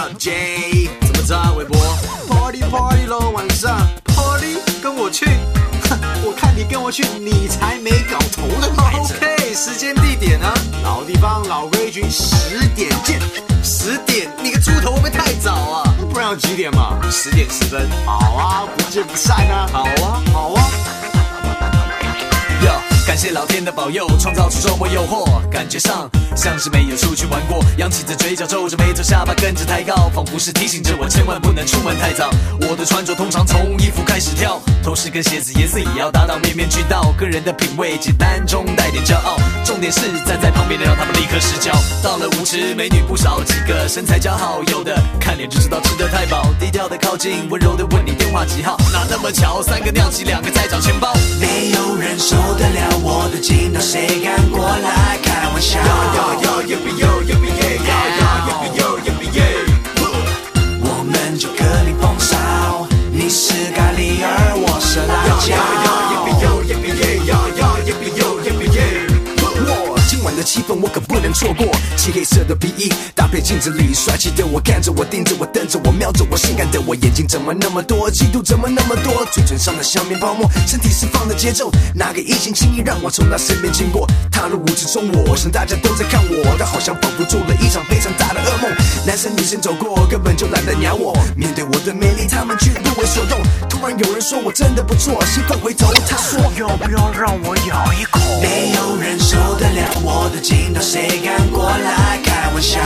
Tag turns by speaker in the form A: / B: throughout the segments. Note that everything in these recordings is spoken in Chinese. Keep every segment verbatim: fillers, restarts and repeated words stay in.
A: 到 J， 怎么着，韦伯 ？Party Party 咯，晚上 Party 跟我去，我看你跟我去，你才没搞头的嘛。OK， 时间地点呢？老地方老规矩，十点见。十点？你个猪头会不会太早啊？不然要几点嘛？十点十分。好啊，不见不散啊。好啊，好啊。
B: 感谢老天的保佑，创造出周末诱惑，感觉上像是没有出去玩过，扬起着嘴角，皱着眉头，下巴跟着抬高，仿佛是提醒着我千万不能出门太早。我的穿着通常从衣服开始挑，头饰跟鞋子颜色也要达到面面俱到，个人的品味简单中带点骄傲，重点是站在旁边的让他们立刻失焦。到了舞池，美女不少几个，身材姣好，有的看脸就知道吃得太饱，低调的靠近，温柔的问你电话几号，哪那么巧，三个尿急，两个在找钱包，
C: 没有人受得了我的劲头，谁敢过来开玩笑？我们就各领风骚，你是咖喱儿，我是辣椒。今晚的气氛我可不能错过，漆黑色的皮衣搭配镜子里帅气的我，看着我，盯着我，瞪着我，瞄着我，性感的我，眼睛怎么那么多，嫉妒怎么那么多，嘴唇上的香棉泡沫，身体释放的节奏，哪个异性轻易让我从他身边经过？踏入舞池中，我想大家都在看我，但好像仿佛做了一场非常大的噩梦。男生女生走过，根本就懒得鸟我，面对我的魅力，他们却不为所动。突然有人说我真的不错，兴奋回头，他说
D: 要不要让我咬一口？
C: 没有人受得了我的劲头，谁敢过来开玩笑？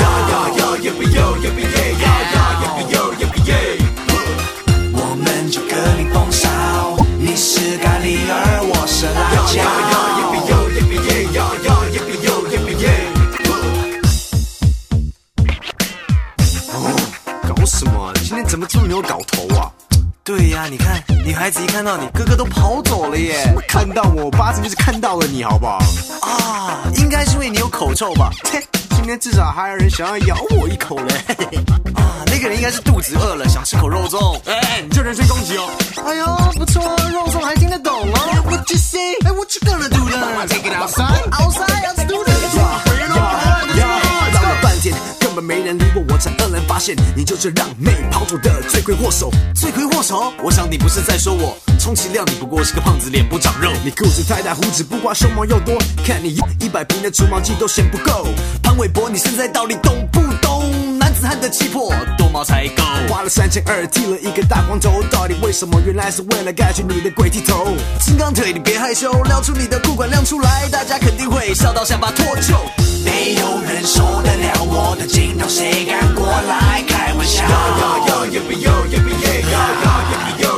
C: 我们就各领风骚，你是咖喱儿，我是辣椒。
A: 搞什么？今天怎么这么没有搞头啊？
B: 对呀，你看，女孩子一看到你，个个都跑走了耶。
A: 看到我，八成就是看到了你，好不好？
B: 啊，应该是因为你有口臭吧？
A: 切，今天至少还有人想要咬我一口嘞。
B: 啊，那个人应该是肚子饿了，想吃口肉粽。
A: 哎，你这人身攻击哦！
B: 哎呦，不错，肉粽还听得懂哦。
A: What you say? Hey, what you gonna do then? Take it outside?
B: Outside, let's do this.
C: 绕了半天，根本没人理我，我才愕然发现，你就是让妹跑走的罪魁祸首。
B: 罪魁祸首？我想你不是在说我，充其量你不过是个胖子，脸不长肉。
C: 你裤子太大，胡子不刮，胸毛又多，看你一百瓶的除毛剂都嫌不够。
B: 潘玮柏，你现在到底懂不懂？男子汉的气魄，多毛才够。
C: 花了三千二，剃了一个大光头，到底为什么？原来是为了盖住你的鬼剃头。
B: 金刚腿，你别害羞，撩出你的裤管亮出来，大家肯定会笑到下巴脱臼。
C: 没有人受得了我的劲头，谁敢过来开玩笑？